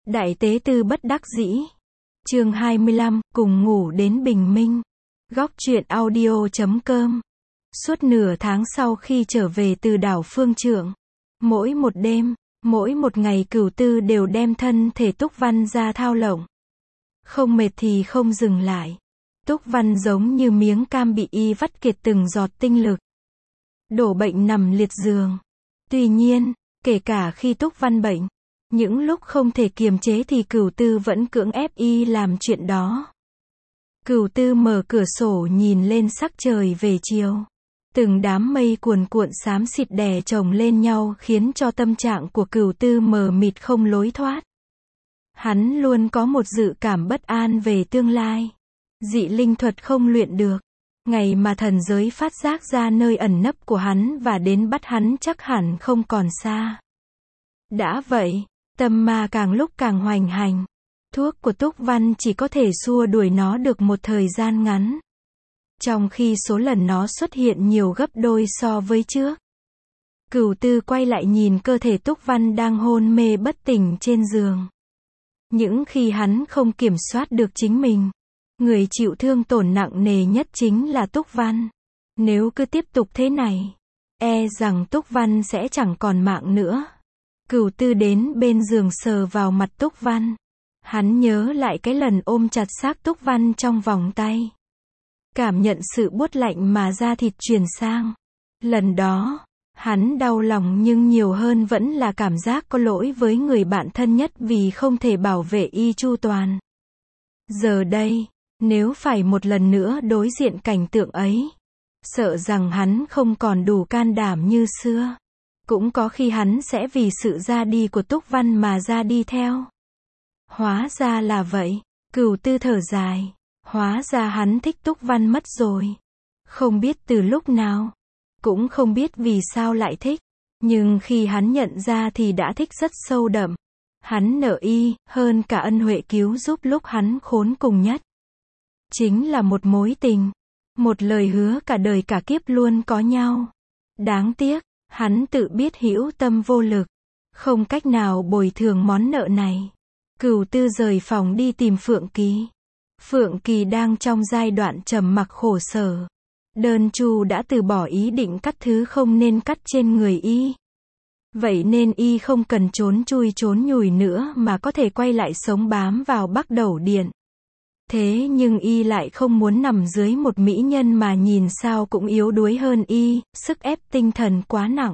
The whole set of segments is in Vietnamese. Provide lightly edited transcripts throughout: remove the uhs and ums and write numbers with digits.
Đại tế tư bất đắc dĩ. Chương 25, cùng ngủ đến bình minh. Góc truyện audio.com. Suốt nửa tháng sau khi trở về từ đảo Phương Trượng, mỗi một đêm, mỗi một ngày Cửu Tư đều đem thân thể Túc Văn ra thao lộng. Không mệt thì không dừng lại. Túc Văn giống như miếng cam bị y vắt kiệt từng giọt tinh lực. Đổ bệnh nằm liệt giường. Tuy nhiên, kể cả khi Túc Văn bệnh, những lúc không thể kiềm chế thì Cửu Tư vẫn cưỡng ép y làm chuyện đó. Cửu Tư mở cửa sổ nhìn lên sắc trời về chiều. Từng đám mây cuồn cuộn xám xịt đè chồng lên nhau khiến cho tâm trạng của Cửu Tư mờ mịt không lối thoát. Hắn luôn có một dự cảm bất an về tương lai. Dị linh thuật không luyện được. Ngày mà thần giới phát giác ra nơi ẩn nấp của hắn và đến bắt hắn chắc hẳn không còn xa. Đã vậy, tâm ma càng lúc càng hoành hành. Thuốc của Túc Văn chỉ có thể xua đuổi nó được một thời gian ngắn. Trong khi số lần nó xuất hiện nhiều gấp đôi so với trước. Cửu Tư quay lại nhìn cơ thể Túc Văn đang hôn mê bất tỉnh trên giường. Những khi hắn không kiểm soát được chính mình, người chịu thương tổn nặng nề nhất chính là Túc Văn. Nếu cứ tiếp tục thế này, e rằng Túc Văn sẽ chẳng còn mạng nữa. Cửu Tư đến bên giường sờ vào mặt Túc Văn. Hắn nhớ lại cái lần ôm chặt xác Túc Văn trong vòng tay. Cảm nhận sự buốt lạnh mà da thịt truyền sang. Lần đó, hắn đau lòng nhưng nhiều hơn vẫn là cảm giác có lỗi với người bạn thân nhất vì không thể bảo vệ y chu toàn. Giờ đây, nếu phải một lần nữa đối diện cảnh tượng ấy, sợ rằng hắn không còn đủ can đảm như xưa. Cũng có khi hắn sẽ vì sự ra đi của Túc Văn mà ra đi theo. Hóa ra là vậy. Cửu Tư thở dài. Hóa ra hắn thích Túc Văn mất rồi. Không biết từ lúc nào. Cũng không biết vì sao lại thích. Nhưng khi hắn nhận ra thì đã thích rất sâu đậm. Hắn nợ y, hơn cả ân huệ cứu giúp lúc hắn khốn cùng nhất. Chính là một mối tình. Một lời hứa cả đời cả kiếp luôn có nhau. Đáng tiếc, hắn tự biết hữu tâm vô lực. Không cách nào bồi thường món nợ này. Cửu Tư rời phòng đi tìm Phượng Kỳ. Phượng Kỳ đang trong giai đoạn trầm mặc khổ sở. Đơn Chu đã từ bỏ ý định cắt thứ không nên cắt trên người y. Vậy nên y không cần trốn chui trốn nhủi nữa mà có thể quay lại sống bám vào Bắc Đẩu Điện. Thế nhưng y lại không muốn nằm dưới một mỹ nhân mà nhìn sao cũng yếu đuối hơn y, sức ép tinh thần quá nặng.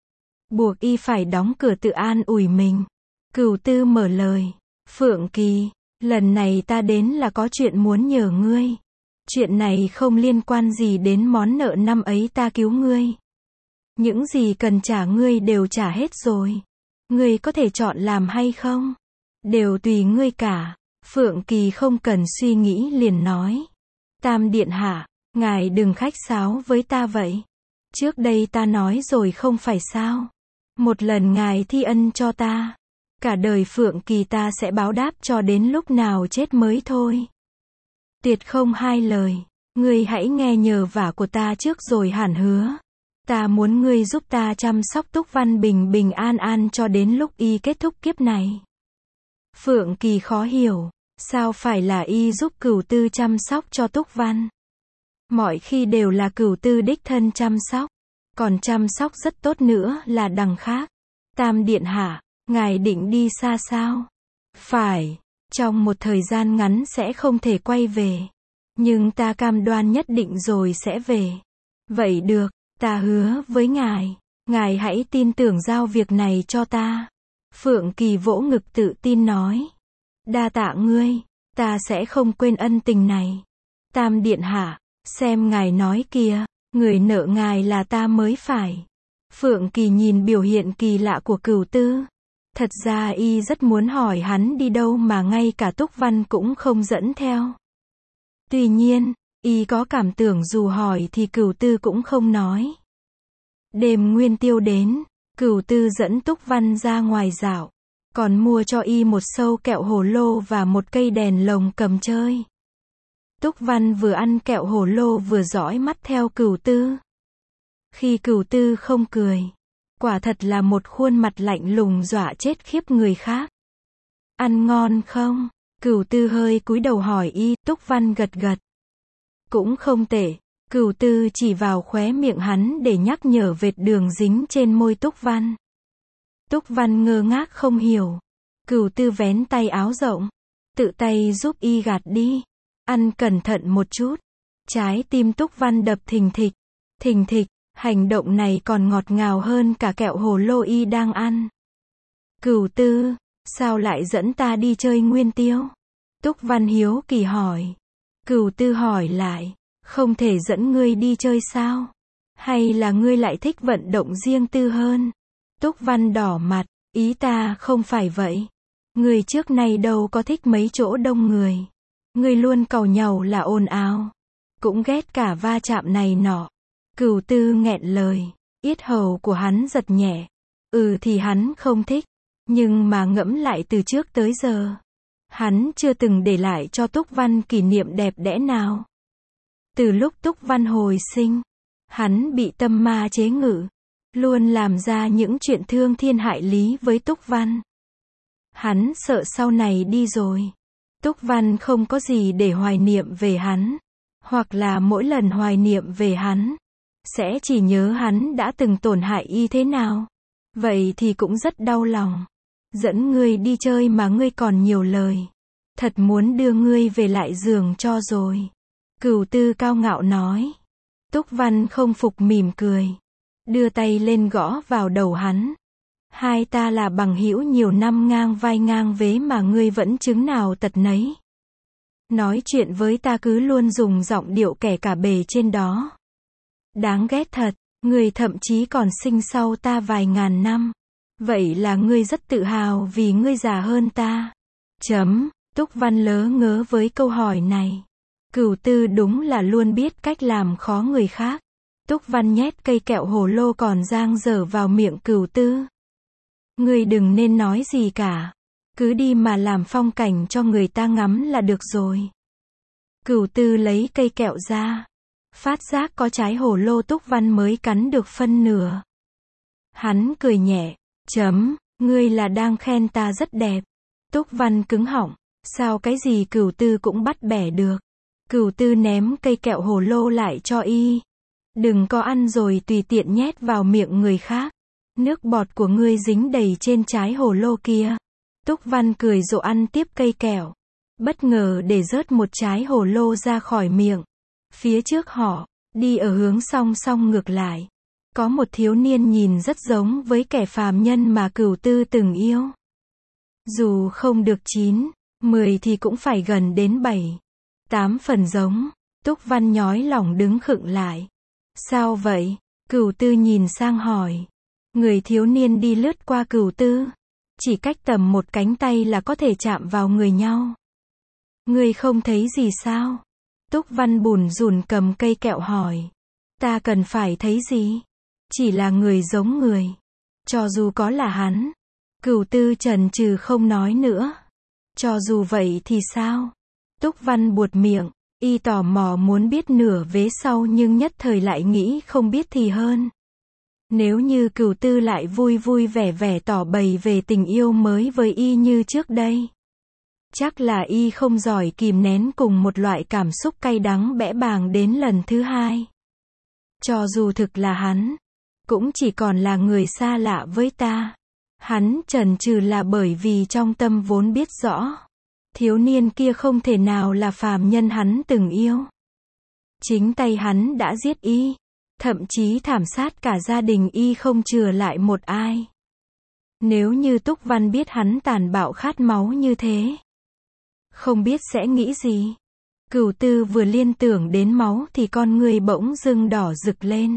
Buộc y phải đóng cửa tự an ủi mình. Cửu Tư mở lời. Phượng Kỳ, lần này ta đến là có chuyện muốn nhờ ngươi. Chuyện này không liên quan gì đến món nợ năm ấy ta cứu ngươi. Những gì cần trả ngươi đều trả hết rồi. Ngươi có thể chọn làm hay không? Đều tùy ngươi cả. Phượng Kỳ không cần suy nghĩ liền nói. Tam điện hạ, ngài đừng khách sáo với ta vậy. Trước đây ta nói rồi không phải sao? Một lần ngài thi ân cho ta. Cả đời Phượng Kỳ ta sẽ báo đáp cho đến lúc nào chết mới thôi. Tuyệt không hai lời. Ngươi hãy nghe nhờ vả của ta trước rồi hẳn hứa. Ta muốn ngươi giúp ta chăm sóc Túc Văn bình bình an an cho đến lúc y kết thúc kiếp này. Phượng Kỳ khó hiểu. Sao phải là y giúp Cửu Tư chăm sóc cho Túc Văn? Mọi khi đều là Cửu Tư đích thân chăm sóc. Còn chăm sóc rất tốt nữa là đằng khác. Tam điện hạ, ngài định đi xa sao? Phải, trong một thời gian ngắn sẽ không thể quay về. Nhưng ta cam đoan nhất định rồi sẽ về. Vậy được, ta hứa với ngài. Ngài hãy tin tưởng giao việc này cho ta. Phượng Kỳ vỗ ngực tự tin nói. Đa tạ ngươi, ta sẽ không quên ân tình này. Tam điện hạ, xem ngài nói kìa, người nợ ngài là ta mới phải. Phượng Kỳ nhìn biểu hiện kỳ lạ của Cửu Tư. Thật ra y rất muốn hỏi hắn đi đâu mà ngay cả Túc Văn cũng không dẫn theo. Tuy nhiên, y có cảm tưởng dù hỏi thì Cửu Tư cũng không nói. Đêm Nguyên Tiêu đến, Cửu Tư dẫn Túc Văn ra ngoài dạo. Còn mua cho y một sâu kẹo hổ lô và một cây đèn lồng cầm chơi. Túc Văn vừa ăn kẹo hổ lô vừa dõi mắt theo Cửu Tư. Khi Cửu Tư không cười, quả thật là một khuôn mặt lạnh lùng dọa chết khiếp người khác. ăn ngon không? Cửu Tư hơi cúi đầu hỏi y, Túc Văn gật gật. Cũng không tệ. Cửu Tư chỉ vào khóe miệng hắn để nhắc nhở vệt đường dính trên môi Túc Văn. Túc Văn ngơ ngác không hiểu. Cửu Tư vén tay áo rộng, tự tay giúp y gạt đi. Ăn cẩn thận một chút. Trái tim Túc Văn đập thình thịch. Thình thịch, hành động này còn ngọt ngào hơn cả kẹo hồ lô y đang ăn. Cửu Tư, sao lại dẫn ta đi chơi Nguyên Tiêu? Túc Văn hiếu kỳ hỏi. Cửu Tư hỏi lại, không thể dẫn ngươi đi chơi sao? Hay là ngươi lại thích vận động riêng tư hơn? Túc Văn đỏ mặt, ý ta không phải vậy. Ngươi trước nay đâu có thích mấy chỗ đông người. Ngươi luôn càu nhàu là ồn ào. Cũng ghét cả va chạm này nọ. Cửu Tư nghẹn lời, yết hầu của hắn giật nhẹ. Thì hắn không thích. Nhưng mà ngẫm lại từ trước tới giờ, hắn chưa từng để lại cho Túc Văn kỷ niệm đẹp đẽ nào. Từ lúc Túc Văn hồi sinh, hắn bị tâm ma chế ngự, luôn làm ra những chuyện thương thiên hại lý với Túc Văn. Hắn sợ sau này đi rồi, Túc Văn không có gì để hoài niệm về hắn, hoặc là mỗi lần hoài niệm về hắn, sẽ chỉ nhớ hắn đã từng tổn hại y thế nào. Vậy thì cũng rất đau lòng. Dẫn ngươi đi chơi mà ngươi còn nhiều lời. Thật muốn đưa ngươi về lại giường cho rồi. Cửu Tư cao ngạo nói. Túc Văn không phục mỉm cười. Đưa tay lên gõ vào đầu hắn. Hai ta là bằng hữu nhiều năm ngang vai ngang vế mà ngươi vẫn chứng nào tật nấy. Nói chuyện với ta cứ luôn dùng giọng điệu kẻ cả bề trên đó. Đáng ghét thật, ngươi thậm chí còn sinh sau ta vài ngàn năm. Vậy là ngươi rất tự hào vì ngươi già hơn ta. Túc Văn lớ ngớ với câu hỏi này. Cửu Tư đúng là luôn biết cách làm khó người khác. Túc Văn nhét cây kẹo hồ lô còn dang dở vào miệng Cửu Tư. Ngươi đừng nên nói gì cả. Cứ đi mà làm phong cảnh cho người ta ngắm là được rồi. Cửu Tư lấy cây kẹo ra. Phát giác có trái hồ lô Túc Văn mới cắn được phân nửa. Hắn cười nhẹ. Ngươi là đang khen ta rất đẹp. Túc Văn cứng họng. Sao cái gì Cửu Tư cũng bắt bẻ được. Cửu Tư ném cây kẹo hồ lô lại cho y. Đừng có ăn rồi tùy tiện nhét vào miệng người khác. Nước bọt của ngươi dính đầy trên trái hồ lô kia. Túc Văn cười rộ ăn tiếp cây kẹo. Bất ngờ để rớt một trái hồ lô ra khỏi miệng. Phía trước họ, đi ở hướng song song ngược lại. Có một thiếu niên nhìn rất giống với kẻ phàm nhân mà Cửu Tư từng yêu. Dù không được 9, 10 thì cũng phải gần đến 7, 8 phần giống. Túc Văn nhói lòng đứng khựng lại. Sao vậy? Cửu Tư nhìn sang hỏi. Người thiếu niên đi lướt qua Cửu Tư. Chỉ cách tầm một cánh tay là có thể chạm vào người nhau. Ngươi không thấy gì sao? Túc Văn bủn rủn cầm cây kẹo hỏi. Ta cần phải thấy gì? Chỉ là người giống người. Cho dù có là hắn. Cửu Tư chần chừ không nói nữa. Cho dù vậy thì sao? Túc Văn buột miệng. Y tò mò muốn biết nửa vế sau nhưng nhất thời lại nghĩ không biết thì hơn. Nếu như Cửu Tư lại vui vui vẻ vẻ tỏ bày về tình yêu mới với y như trước đây. Chắc là y không giỏi kìm nén cùng một loại cảm xúc cay đắng bẽ bàng đến lần thứ hai. Cho dù thực là hắn, cũng chỉ còn là người xa lạ với ta. Hắn chần chừ là bởi vì trong tâm vốn biết rõ. Thiếu niên kia không thể nào là phàm nhân hắn từng yêu. Chính tay hắn đã giết y. Thậm chí thảm sát cả gia đình y không chừa lại một ai. Nếu như Túc Văn biết hắn tàn bạo khát máu như thế, không biết sẽ nghĩ gì. Cửu Tư vừa liên tưởng đến máu thì con người bỗng dưng đỏ rực lên.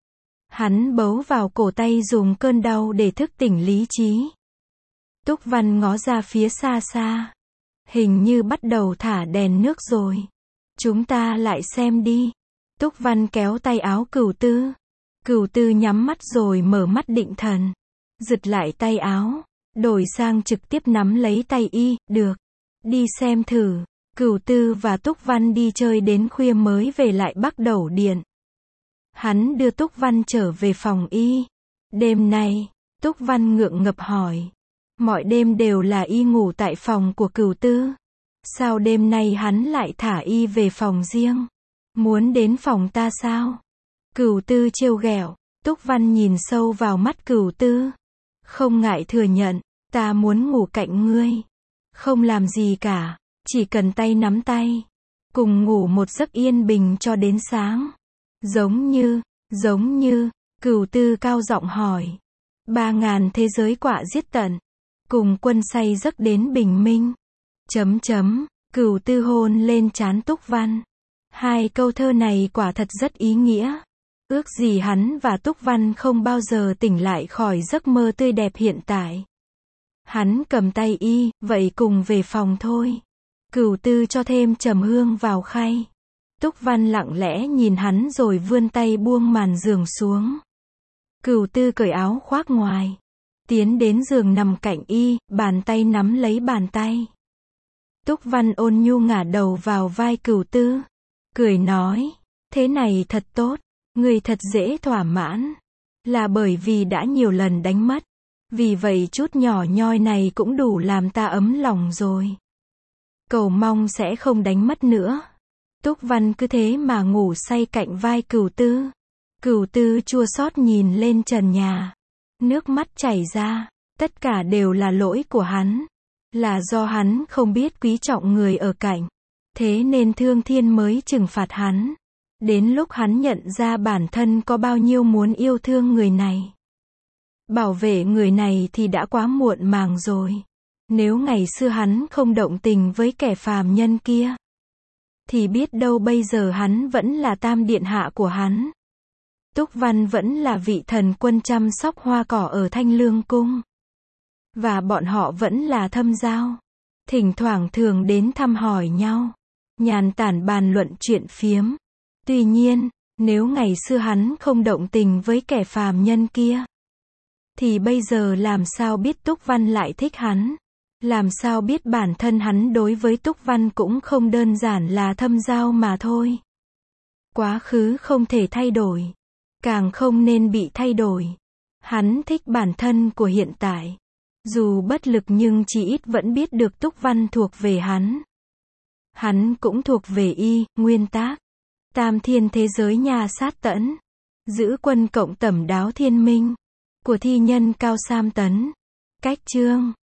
Hắn bấu vào cổ tay dùng cơn đau để thức tỉnh lý trí. Túc Văn ngó ra phía xa xa. Hình như bắt đầu thả đèn nước rồi. Chúng ta lại xem đi. Túc Văn kéo tay áo Cửu Tư. Cửu Tư nhắm mắt rồi mở mắt định thần. Giật lại tay áo. Đổi sang trực tiếp nắm lấy tay y. Được. Đi xem thử. Cửu Tư và Túc Văn đi chơi đến khuya mới về lại Bắc Đẩu Điện. Hắn đưa Túc Văn trở về phòng y. Đêm nay, Túc Văn ngượng ngập hỏi. Mọi đêm đều là y ngủ tại phòng của Cửu Tư. Sao đêm nay hắn lại thả y về phòng riêng? Muốn đến phòng ta sao? Cửu Tư trêu ghẹo. Túc Văn nhìn sâu vào mắt Cửu Tư. Không ngại thừa nhận, ta muốn ngủ cạnh ngươi. Không làm gì cả, chỉ cần tay nắm tay. Cùng ngủ một giấc yên bình cho đến sáng. Giống như, Cửu Tư cao giọng hỏi. 3.000 thế giới quạ giết tận. Cùng quân say giấc đến bình minh. Cửu Tư hôn lên trán Túc Văn. Hai câu thơ này quả thật rất ý nghĩa. Ước gì hắn và Túc Văn không bao giờ tỉnh lại khỏi giấc mơ tươi đẹp hiện tại. Hắn cầm tay y, vậy cùng về phòng thôi. Cửu Tư cho thêm trầm hương vào khay. Túc Văn lặng lẽ nhìn hắn rồi vươn tay buông màn giường xuống. Cửu Tư cởi áo khoác ngoài. Tiến đến giường nằm cạnh y, bàn tay nắm lấy bàn tay. Túc Văn ôn nhu ngả đầu vào vai Cửu Tư. Cười nói, thế này thật tốt, người thật dễ thỏa mãn. Là bởi vì đã nhiều lần đánh mất. Vì vậy chút nhỏ nhoi này cũng đủ làm ta ấm lòng rồi. Cầu mong sẽ không đánh mất nữa. Túc Văn cứ thế mà ngủ say cạnh vai Cửu Tư. Cửu Tư chua xót nhìn lên trần nhà. Nước mắt chảy ra. Tất cả đều là lỗi của hắn. Là do hắn không biết quý trọng người ở cạnh. Thế nên Thương Thiên mới trừng phạt hắn. Đến lúc hắn nhận ra bản thân có bao nhiêu muốn yêu thương người này. Bảo vệ người này thì đã quá muộn màng rồi. Nếu ngày xưa hắn không động tình với kẻ phàm nhân kia, thì biết đâu bây giờ hắn vẫn là tam điện hạ của hắn. Túc Văn vẫn là vị thần quân chăm sóc hoa cỏ ở Thanh Lương Cung. Và bọn họ vẫn là thâm giao. Thỉnh thoảng thường đến thăm hỏi nhau. Nhàn tản bàn luận chuyện phiếm. Tuy nhiên, nếu ngày xưa hắn không động tình với kẻ phàm nhân kia, thì bây giờ làm sao biết Túc Văn lại thích hắn? Làm sao biết bản thân hắn đối với Túc Văn cũng không đơn giản là thâm giao mà thôi. Quá khứ không thể thay đổi. Càng không nên bị thay đổi. Hắn thích bản thân của hiện tại. Dù bất lực nhưng chỉ ít vẫn biết được Túc Văn thuộc về hắn. Hắn cũng thuộc về y, nguyên tác. Tam thiên thế giới nha sát tẫn. Giữ quân cộng tẩm đáo thiên minh. Của thi nhân Cao Sam Tấn. Cách chương